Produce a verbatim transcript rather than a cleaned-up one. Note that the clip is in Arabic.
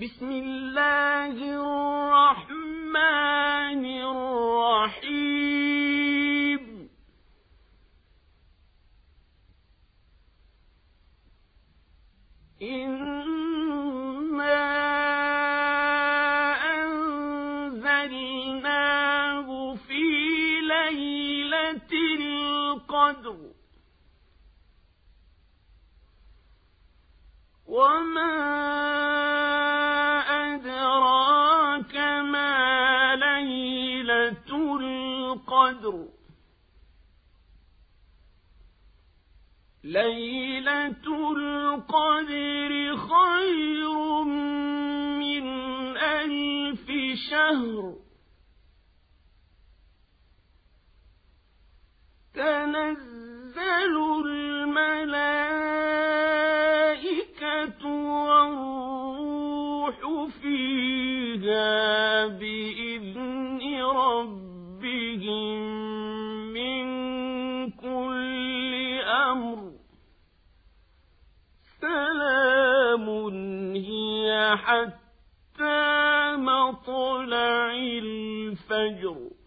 بسم الله الرحمن الرحيم إنا أنزلناه في ليلة القدر وما أدراك ما ليلة القدر ليلة القدر خير من ألف شهر تنزل الملائكة والروح فيها بإذن ربهم من كل أمر سلام هي حتى مطلع الفجر.